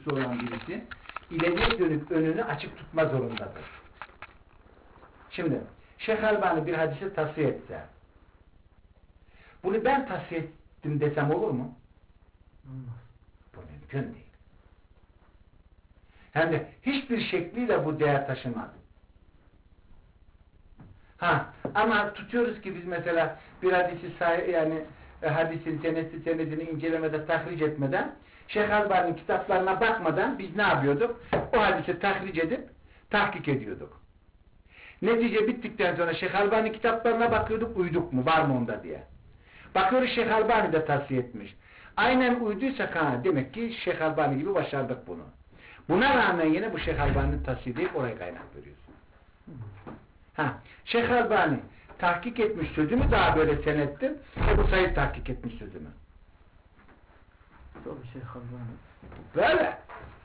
görüntüsü olan birisi ileriye dönük önünü açık tutma zorundadır. Şimdi Şeyh Albani bir hadisi tavsiye etse, bunu ben tavsiye ettim desem olur mu? Olmaz. Bu mümkün değil. Hem de hiçbir şekliyle bu değer taşımaz. Ama tutuyoruz ki biz mesela bir hadisi yani hadisin senedini incelemede tahric etmeden, Şeyh Albani'nin kitaplarına bakmadan biz ne yapıyorduk? O hadisi tahric edip tahkik ediyorduk. Netice bittikten sonra Şeyh Albani kitaplarına bakıyorduk, uyduk mu, var mı onda diye. Bakıyoruz Şeyh Albani de tavsiye etmiş. Aynen uyduysak demek ki Şeyh Albani gibi başardık bunu. Buna rağmen yine bu Şeyh Albani'nin tavsiye deyip oraya kaynak veriyorsun. Şeyh Albani tahkik etmiş sözü mü daha böyle senettir? Ebu Said tahkik etmiş sözü mü? Tabii Şeyh Albani. Böyle.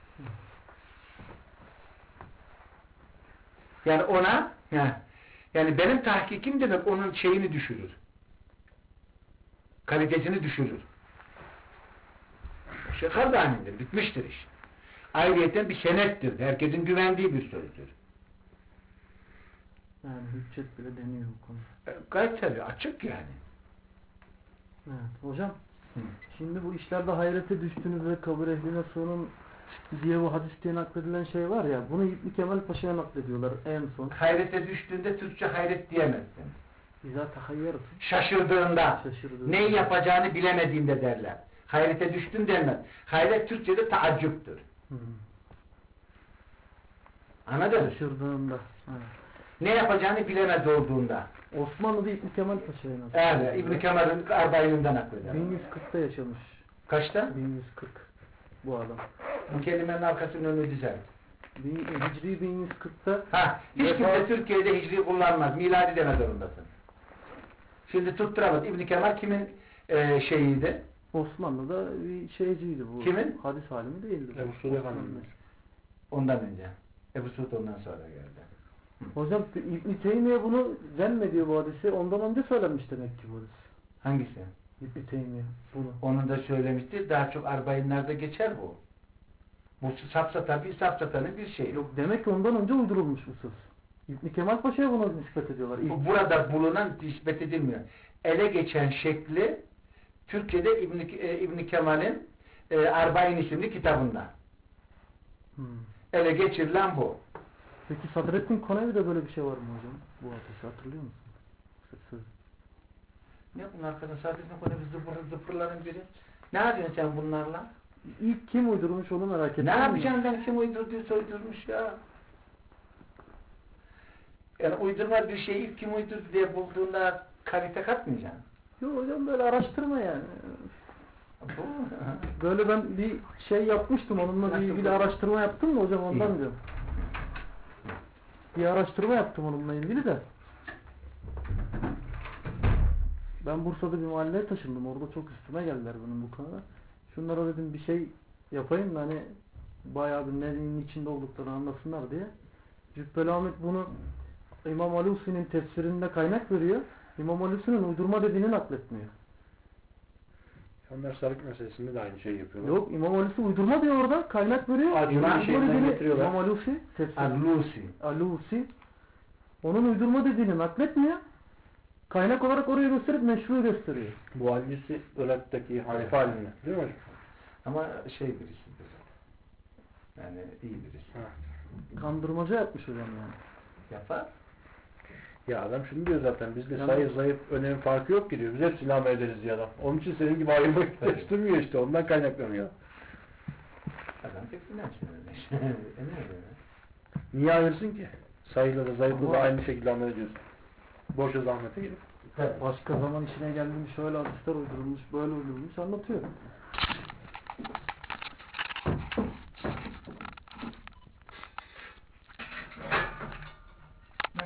Yani ona yani benim tahkikim demek onun şeyini düşürür. Kalitesini düşürür. Şeyh Albani'dir. Bitmiştir iş. Ayrıyeten bir senettir. Herkesin güvendiği bir sözdür. Yani hüccet bile deniyor bu konu. Gayet tabii. Açık yani. Evet. Hocam şimdi bu işlerde hayrete düştünüz ve kabir ehline sığının diye bu hadiste nakledilen şey var ya, bunu İbn Kemal Paşa'ya naklediyorlar en son. Hayrete düştüğünde Türkçe hayret diyemezsin. İzâ tahayyarın. Şaşırdığında, neyi yapacağını bilemediğinde derler. Hayrete düştün denmez. Hayret Türkçe'de taaccüptür. Anladın? Şaşırdığında. Evet. Ne yapacağını bilemez olduğunda. Osmanlı'da İbn Kemal Paşa'ya naklediyor. Evet, İbn Kemal'in Arbain'inden nakleder. 1140'ta yaşamış. Kaçta? 1140 bu adam. Bu kelimenin arkasının önünü düzelt. Hicri 1140'ta. Hiç kimse Türkiye'de hicri kullanmaz. Miladi deme zorundasın. Şimdi tutturamaz. İbn Kemal kimin şeyiydi? Osmanlı'da bir şeyciydi bu. Kimin? Hadis alimi değildi. Ebu Suud Efendimiz. Ondan önce. Ebu Suud ondan sonra geldi. Hocam İbn Teymiye bunu zemmediyor bu hadisi. Ondan önce söylenmiş demek ki bu hadis. Hangisi? İbn Teymiye bunu. Onu da söylemişti. Daha çok Arbainlerde geçer bu. Bu safsatanın bir şeyi. Yok, demek ki ondan önce uydurulmuş bu söz. İbn Kemal Paşa'ya buna nispet ediyorlar. Burada bulunan nispet edilmiyor. Ele geçen şekli Türkçe'de İbn Kemal'in Arbain isimli kitabında. Ele geçirilen bu. Peki Sadrettin Konevi'de böyle bir şey var mı hocam? Bu hadisi hatırlıyor musun? Söz. Ne bunlar kadın? Sadrettin Konevi zıpırların biri. Ne yapıyorsun sen bunlarla? İlk kim uydurmuş onu merak ettim. Ne yapacağım ben, kim uydurduysa uydurmuş ya. Yani uydurma bir şeyi ilk kim uydurdu diye bulduğunda kalite katmayacaksın. Yok hocam, böyle araştırma yani. Böyle ben bir şey yapmıştım, onunla ilgili araştırma yaptım mı hocam, ondan diyorum. Bir araştırma yaptım onunla ilgili de. Ben Bursa'da bir mahalleye taşındım. Orada çok üstüme geldiler benim bu konuda. Şunlara dedim bir şey yapayım da hani bayağı bir neyin içinde olduklarını anlasınlar diye. Cübbeli Ahmet bunu İmam Alusi'nin tefsirinde kaynak veriyor. İmam Alusi'nin uydurma dediğini nakletmiyor. Onlar sarık meselesinde de aynı şeyi yapıyorlar. Yok, İmam Alusi uydurma diyor orada. Kaynak veriyor. İmam Alusi Alusi onun uydurma dediğini nakletmiyor. Kaynak olarak orayı gösterip meşru gösteriyor. Bu Alusi Irak'taki halife haline. Değil mi hocam? Ama birisidir. Yani iyi birisi. Kandırmaca yapmış hocam yani. Yapar. Ya adam şunu diyor zaten, bizde sayı zayıf önemi farkı yok ki diyor. Biz hepsini amel ederiz diye adam. Onun için senin gibi ayırmak istemiyor işte. Ondan kaynaklanıyor. Adam hepsinden söylemiş. Niye ayırsın ki? Sayıyla da zayıfla da aynı şekilde amel ediyorsun. Boşa zahmete girip. Başka zaman işine geldiğinde şöyle hadisler uydurulmuş, böyle uydurulmuş anlatıyor.